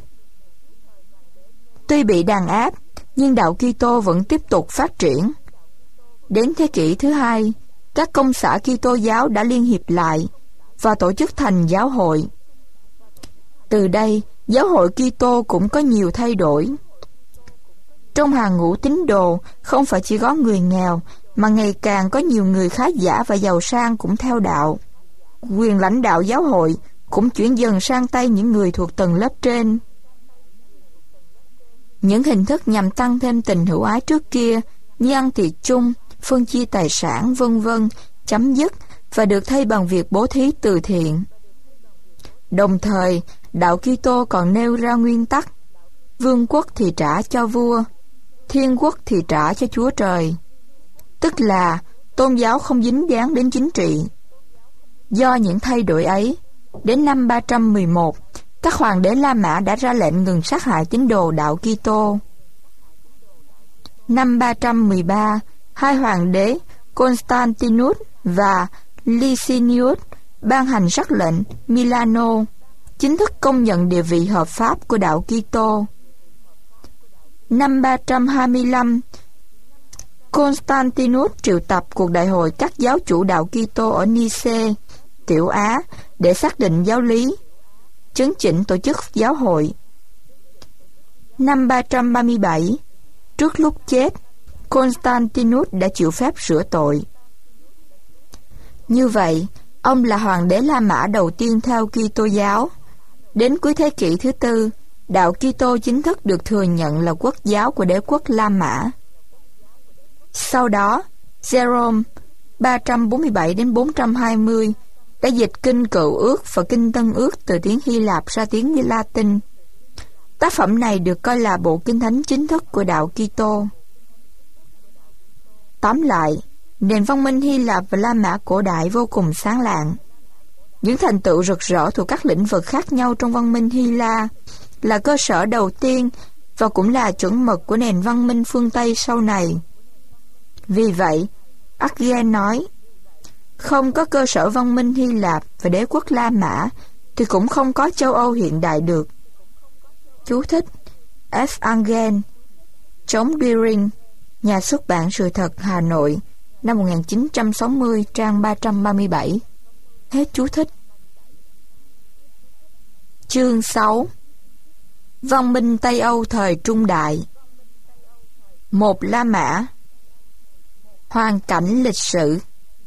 Speaker 1: Tuy bị đàn áp, nhưng đạo Kitô vẫn tiếp tục phát triển. Đến thế kỷ thứ 2, các công xã Kitô giáo đã liên hiệp lại và tổ chức thành giáo hội. Từ đây, giáo hội Kitô cũng có nhiều thay đổi. Trong hàng ngũ tín đồ, không phải chỉ có người nghèo, mà ngày càng có nhiều người khá giả và giàu sang cũng theo đạo. Quyền lãnh đạo giáo hội cũng chuyển dần sang tay những người thuộc tầng lớp trên. Những hình thức nhằm tăng thêm tình hữu ái trước kia, như ăn tiệc chung, phân chia tài sản, v.v., chấm dứt và được thay bằng việc bố thí từ thiện. Đồng thời, đạo Kitô còn nêu ra nguyên tắc: vương quốc thì trả cho vua, thiên quốc thì trả cho Chúa Trời. Tức là tôn giáo không dính dáng đến chính trị. Do những thay đổi ấy, đến năm 311, các hoàng đế La Mã đã ra lệnh ngừng sát hại tín đồ đạo Kitô. Năm 313, hai hoàng đế Constantinus và Licinius ban hành sắc lệnh Milano, chính thức công nhận địa vị hợp pháp của đạo Kitô. Năm 325, Constantinus triệu tập cuộc đại hội các giáo chủ đạo Kitô ở Nice, Tiểu Á để xác định giáo lý, chấn chỉnh tổ chức giáo hội. Năm 337, trước lúc chết, Constantinus đã chịu phép rửa tội. Như vậy, ông là hoàng đế La Mã đầu tiên theo Kitô giáo. Đến cuối thế kỷ thứ tư, đạo Kitô chính thức được thừa nhận là quốc giáo của đế quốc La Mã. Sau đó, Jerome 347 đến 420 đã dịch kinh Cựu Ước và kinh Tân Ước từ tiếng Hy Lạp ra tiếng Latin. Tác phẩm này được coi là bộ kinh thánh chính thức của đạo Kitô. Tóm lại, nền văn minh Hy Lạp và La Mã cổ đại vô cùng sáng lạng. Những thành tựu rực rỡ thuộc các lĩnh vực khác nhau trong văn minh Hy La là cơ sở đầu tiên và cũng là chuẩn mực của nền văn minh phương Tây sau này. Vì vậy, Argen nói, không có cơ sở văn minh Hy Lạp và đế quốc La Mã thì cũng không có châu Âu hiện đại được. Chú thích: F. Argen, Chống Düring, Nhà xuất bản Sự thật, Hà Nội, năm 1960, trang 337. Hết chú thích. Chương 6. Văn minh Tây Âu thời Trung Đại. 1. La Mã. Hoàn cảnh lịch sử.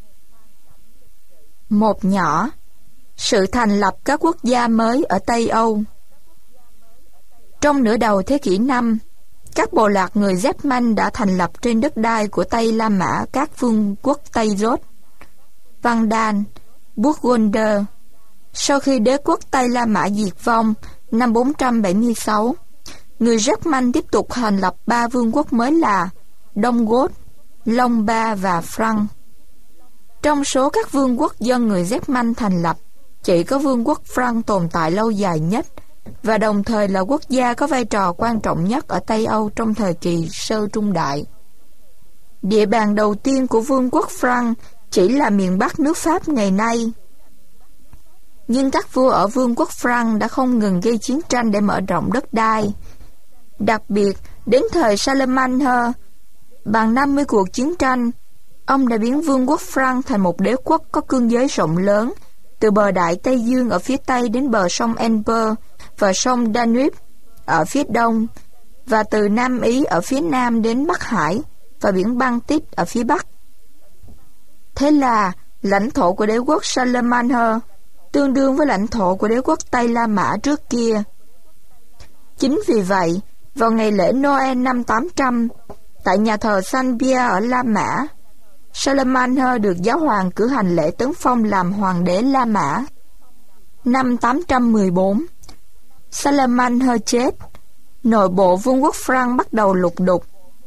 Speaker 1: 1 nhỏ. Sự thành lập các quốc gia mới ở Tây Âu. Trong nửa đầu thế kỷ 5, các bộ lạc người German đã thành lập trên đất đai của Tây La Mã các vương quốc Tây Rốt, Vandal, Burgunder. Sau khi đế quốc Tây La Mã diệt vong năm 476, người German tiếp tục thành lập 3 vương quốc mới là Đông Goth, Lombard và Franc. Trong số các vương quốc do người German thành lập, chỉ có vương quốc Franc tồn tại lâu dài nhất và đồng thời là quốc gia có vai trò quan trọng nhất ở Tây Âu trong thời kỳ sơ trung đại. Địa bàn đầu tiên của vương quốc Franc chỉ là miền Bắc nước Pháp ngày nay. Nhưng các vua ở vương quốc Franc đã không ngừng gây chiến tranh để mở rộng đất đai. Đặc biệt, đến thời Charlemagne, bằng 50 cuộc chiến tranh, ông đã biến vương quốc Franc thành một đế quốc có cương giới rộng lớn, từ bờ Đại Tây Dương ở phía Tây đến bờ sông Elbe và sông Danube ở phía Đông, và từ Nam Ý ở phía Nam đến Bắc Hải và biển Baltic ở phía Bắc. Thế là lãnh thổ của đế quốc Charlemagne tương đương với lãnh thổ của đế quốc Tây La Mã trước kia. Chính vì vậy, vào ngày lễ Noel năm 800, tại nhà thờ San Pierre ở La Mã, Charlemagne được giáo hoàng cử hành lễ tấn phong làm hoàng đế La Mã. Năm 814, Charlemagne chết, nội bộ vương quốc Franc bắt đầu lục đục.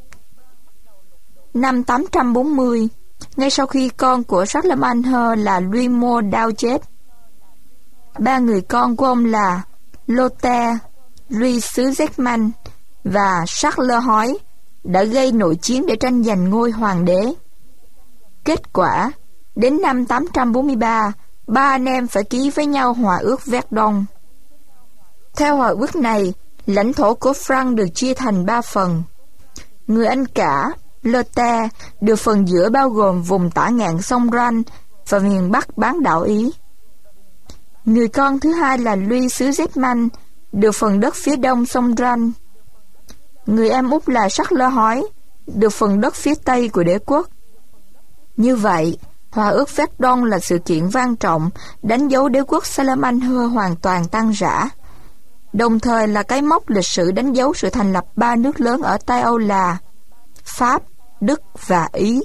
Speaker 1: Năm 840, ngay sau khi con của Charlemagne là Louis Mordau chết, 3 người con của ông là Lothaire, Louis xứ German và Charles Hói đã gây nội chiến để tranh giành ngôi hoàng đế. Kết quả, đến năm 843, 3 anh em phải ký với nhau Hòa ước Verdun. Theo hòa ước này, lãnh thổ của Franc được chia thành 3 phần. Người anh cả, Lothaire, được phần giữa bao gồm vùng tả ngạn sông Rhône và miền Bắc bán đảo Ý. Người con thứ hai là Louis xứ German, được phần đất phía đông sông Rhône. Người em út là Charles Hói, được phần đất phía tây của đế quốc. Như vậy, hòa ước Verdun là sự kiện quan trọng đánh dấu đế quốc Charlemagne hoàn toàn tan rã, đồng thời là cái mốc lịch sử đánh dấu sự thành lập 3 nước lớn ở Tây Âu là Pháp, Đức và Ý.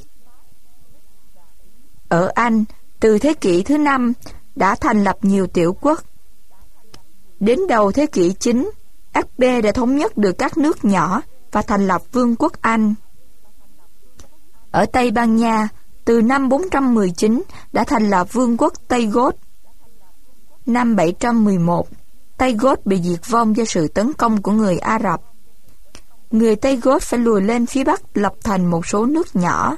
Speaker 1: Ở Anh, từ thế kỷ thứ 5 đã thành lập nhiều tiểu quốc. Đến đầu thế kỷ 9, HP đã thống nhất được các nước nhỏ và thành lập Vương quốc Anh. Ở Tây Ban Nha, từ năm 419 đã thành lập Vương quốc Tây Goth. Năm 711, Tây Gót bị diệt vong do sự tấn công của người Ả Rập. Người Tây Gót phải lùi lên phía Bắc lập thành một số nước nhỏ.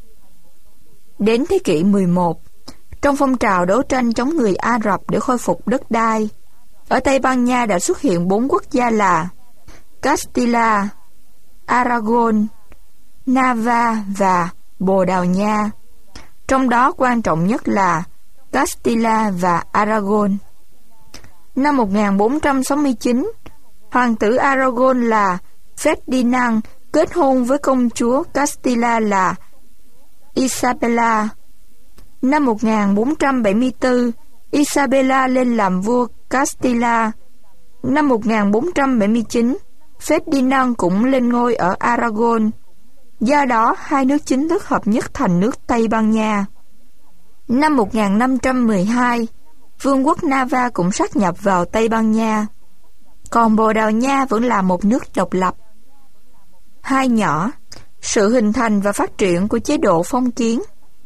Speaker 1: Đến thế kỷ 11, trong phong trào đấu tranh chống người Ả Rập để khôi phục đất đai, ở Tây Ban Nha đã xuất hiện 4 quốc gia là Castilla, Aragon, Navarra và Bồ Đào Nha. Trong đó quan trọng nhất là Castilla và Aragon. Năm 1469, hoàng tử Aragon là Ferdinand kết hôn với công chúa Castilla là Isabella. Năm 1474, Isabella lên làm vua Castilla. Năm 1479, Ferdinand cũng lên ngôi ở Aragon. Do đó, hai nước chính thức hợp nhất thành nước Tây Ban Nha. Năm 1512, vương quốc Navarra cũng sáp nhập vào Tây Ban Nha. Còn Bồ Đào Nha vẫn là một nước độc lập. Hai nhỏ, sự hình thành và phát triển của chế độ phong kiến.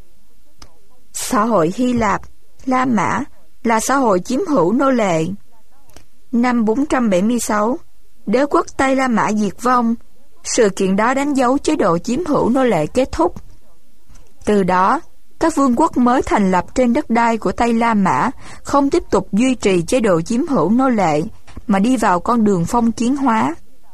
Speaker 1: Xã hội Hy Lạp, La Mã là xã hội chiếm hữu nô lệ. Năm 476, đế quốc Tây La Mã diệt vong. Sự kiện đó đánh dấu chế độ chiếm hữu nô lệ kết thúc. Từ đó, các vương quốc mới thành lập trên đất đai của Tây La Mã không tiếp tục duy trì chế độ chiếm hữu nô lệ, mà đi vào con đường phong kiến hóa.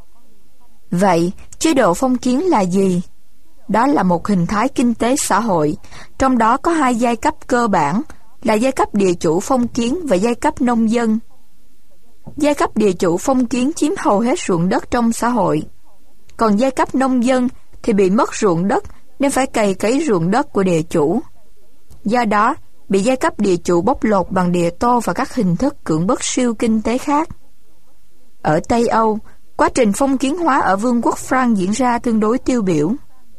Speaker 1: Vậy, chế độ phong kiến là gì? Đó là một hình thái kinh tế xã hội, trong đó có hai giai cấp cơ bản là giai cấp địa chủ phong kiến và giai cấp nông dân. Giai cấp địa chủ phong kiến chiếm hầu hết ruộng đất trong xã hội, còn giai cấp nông dân thì bị mất ruộng đất nên phải cày cấy ruộng đất của địa chủ. Do đó, bị giai cấp địa chủ bóc lột bằng địa tô và các hình thức cưỡng bức siêu kinh tế khác. Ở Tây Âu, quá trình phong kiến hóa ở vương quốc Franc diễn ra tương đối tiêu biểu.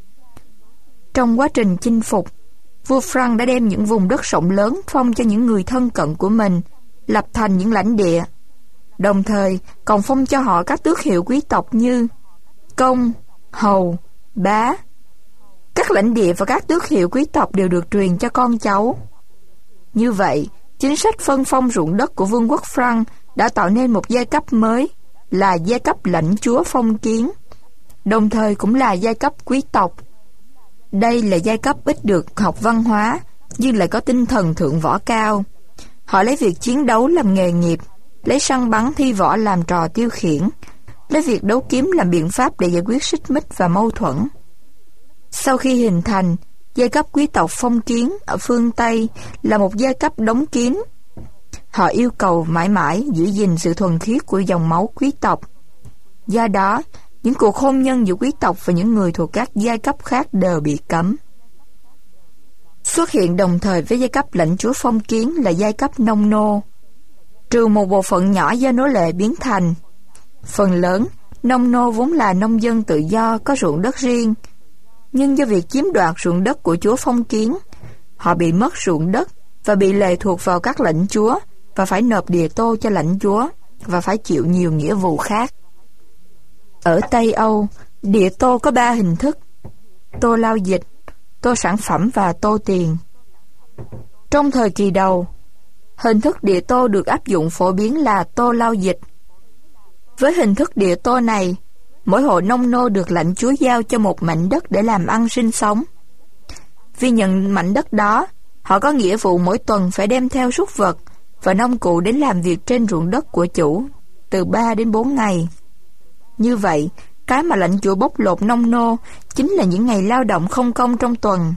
Speaker 1: Trong quá trình chinh phục, vua Franc đã đem những vùng đất rộng lớn phong cho những người thân cận của mình, lập thành những lãnh địa, đồng thời còn phong cho họ các tước hiệu quý tộc như công, hầu, bá. Các lãnh địa và các tước hiệu quý tộc đều được truyền cho con cháu. Như vậy, chính sách phân phong ruộng đất của vương quốc Franc đã tạo nên một giai cấp mới là giai cấp lãnh chúa phong kiến, đồng thời cũng là giai cấp quý tộc. Đây là giai cấp ít được học văn hóa, nhưng lại có tinh thần thượng võ cao. Họ lấy việc chiến đấu làm nghề nghiệp, lấy săn bắn thi võ làm trò tiêu khiển, lấy việc đấu kiếm làm biện pháp để giải quyết xích mích và mâu thuẫn. Sau khi hình thành, giai cấp quý tộc phong kiến ở phương Tây là một giai cấp đóng kín. Họ yêu cầu mãi mãi giữ gìn sự thuần khiết của dòng máu quý tộc. Do đó, những cuộc hôn nhân giữa quý tộc và những người thuộc các giai cấp khác đều bị cấm. Xuất hiện đồng thời với giai cấp lãnh chúa phong kiến là giai cấp nông nô, trừ một bộ phận nhỏ do nô lệ biến thành. Phần lớn, nông nô vốn là nông dân tự do có ruộng đất riêng, nhưng do việc chiếm đoạt ruộng đất của chúa phong kiến, họ bị mất ruộng đất và bị lệ thuộc vào các lãnh chúa và phải nộp địa tô cho lãnh chúa và phải chịu nhiều nghĩa vụ khác. Ở Tây Âu, địa tô có 3 hình thức: tô lao dịch, tô sản phẩm và tô tiền. Trong thời kỳ đầu, hình thức địa tô được áp dụng phổ biến là tô lao dịch. Với hình thức địa tô này, mỗi hộ nông nô được lãnh chúa giao cho một mảnh đất để làm ăn sinh sống. Vì nhận mảnh đất đó, họ có nghĩa vụ mỗi tuần phải đem theo súc vật và nông cụ đến làm việc trên ruộng đất của chủ từ 3 đến 4 ngày. Như vậy, cái mà lãnh chúa bóc lột nông nô chính là những ngày lao động không công trong tuần.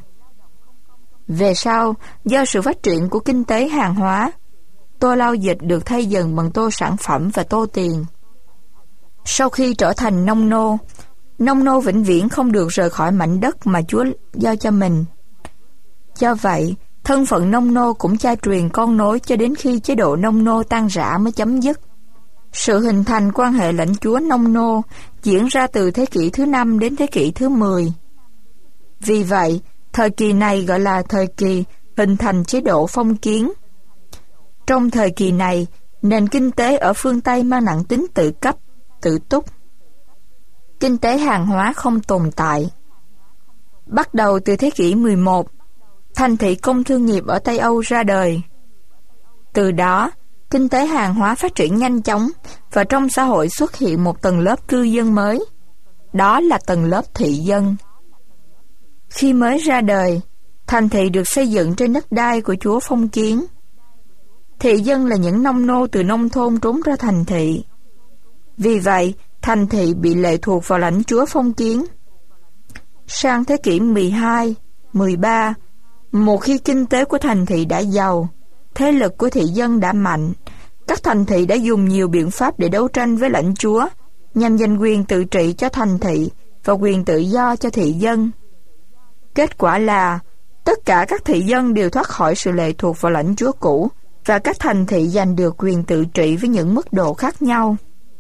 Speaker 1: Về sau, do sự phát triển của kinh tế hàng hóa, tô lao dịch được thay dần bằng tô sản phẩm và tô tiền. Sau khi trở thành nông nô vĩnh viễn không được rời khỏi mảnh đất mà Chúa giao cho mình. Do vậy, thân phận nông nô cũng cha truyền con nối cho đến khi chế độ nông nô tan rã mới chấm dứt. Sự hình thành quan hệ lãnh chúa nông nô diễn ra từ thế kỷ thứ 5 đến thế kỷ thứ 10. Vì vậy, thời kỳ này gọi là thời kỳ hình thành chế độ phong kiến. Trong thời kỳ này, nền kinh tế ở phương Tây mang nặng tính tự cấp, tự túc. Kinh tế hàng hóa không tồn tại. Bắt đầu từ thế kỷ 11, thành thị công thương nghiệp ở Tây Âu ra đời. Từ đó, kinh tế hàng hóa phát triển nhanh chóng và trong xã hội xuất hiện một tầng lớp cư dân mới. Đó là tầng lớp thị dân. Khi mới ra đời, thành thị được xây dựng trên đất đai của chúa phong kiến. Thị dân là những nông nô từ nông thôn trốn ra thành thị. Vì vậy, thành thị bị lệ thuộc vào lãnh chúa phong kiến. Sang thế kỷ 12, 13, một khi kinh tế của thành thị đã giàu, thế lực của thị dân đã mạnh, các thành thị đã dùng nhiều biện pháp để đấu tranh với lãnh chúa, nhằm giành quyền tự trị cho thành thị và quyền tự do cho thị dân. Kết quả là, tất cả các thị dân đều thoát khỏi sự lệ thuộc vào lãnh chúa cũ, và các thành thị giành được quyền tự trị với những mức độ khác nhau.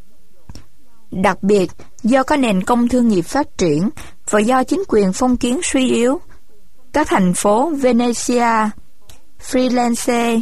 Speaker 1: Đặc biệt, do có nền công thương nghiệp phát triển và do chính quyền phong kiến suy yếu, các thành phố Venezia, Firenze,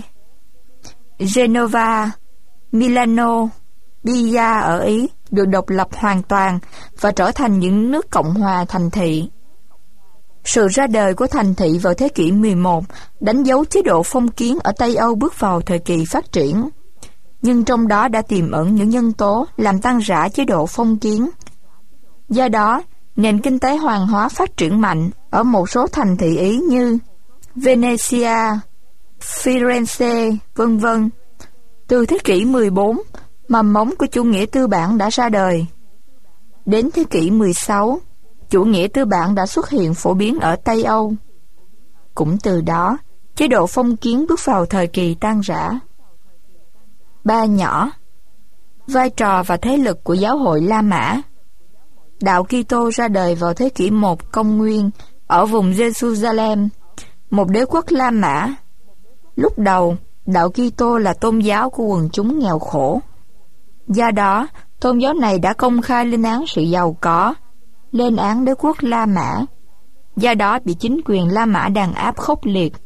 Speaker 1: Genova, Milano, Pisa ở Ý được độc lập hoàn toàn và trở thành những nước cộng hòa thành thị. Sự ra đời của thành thị vào thế kỷ 11 đánh dấu chế độ phong kiến ở Tây Âu bước vào thời kỳ phát triển. Nhưng trong đó đã tiềm ẩn những nhân tố làm tan rã chế độ phong kiến. Do đó, nền kinh tế hoàng hóa phát triển mạnh ở một số thành thị Ý như Venezia, Firenze, v.v. Từ thế kỷ 14, mầm mống của chủ nghĩa tư bản đã ra đời. Đến thế kỷ 16, chủ nghĩa tư bản đã xuất hiện phổ biến ở Tây Âu. Cũng từ đó, chế độ phong kiến bước vào thời kỳ tan rã. 3 nhỏ. Vai trò và thế lực của giáo hội La Mã. Đạo Kitô ra đời vào thế kỷ 1 công nguyên ở vùng Jerusalem, một đế quốc La Mã. Lúc đầu, đạo Kitô là tôn giáo của quần chúng nghèo khổ. Do đó, tôn giáo này đã công khai lên án sự giàu có, lên án đế quốc La Mã. Do đó bị chính quyền La Mã đàn áp khốc liệt.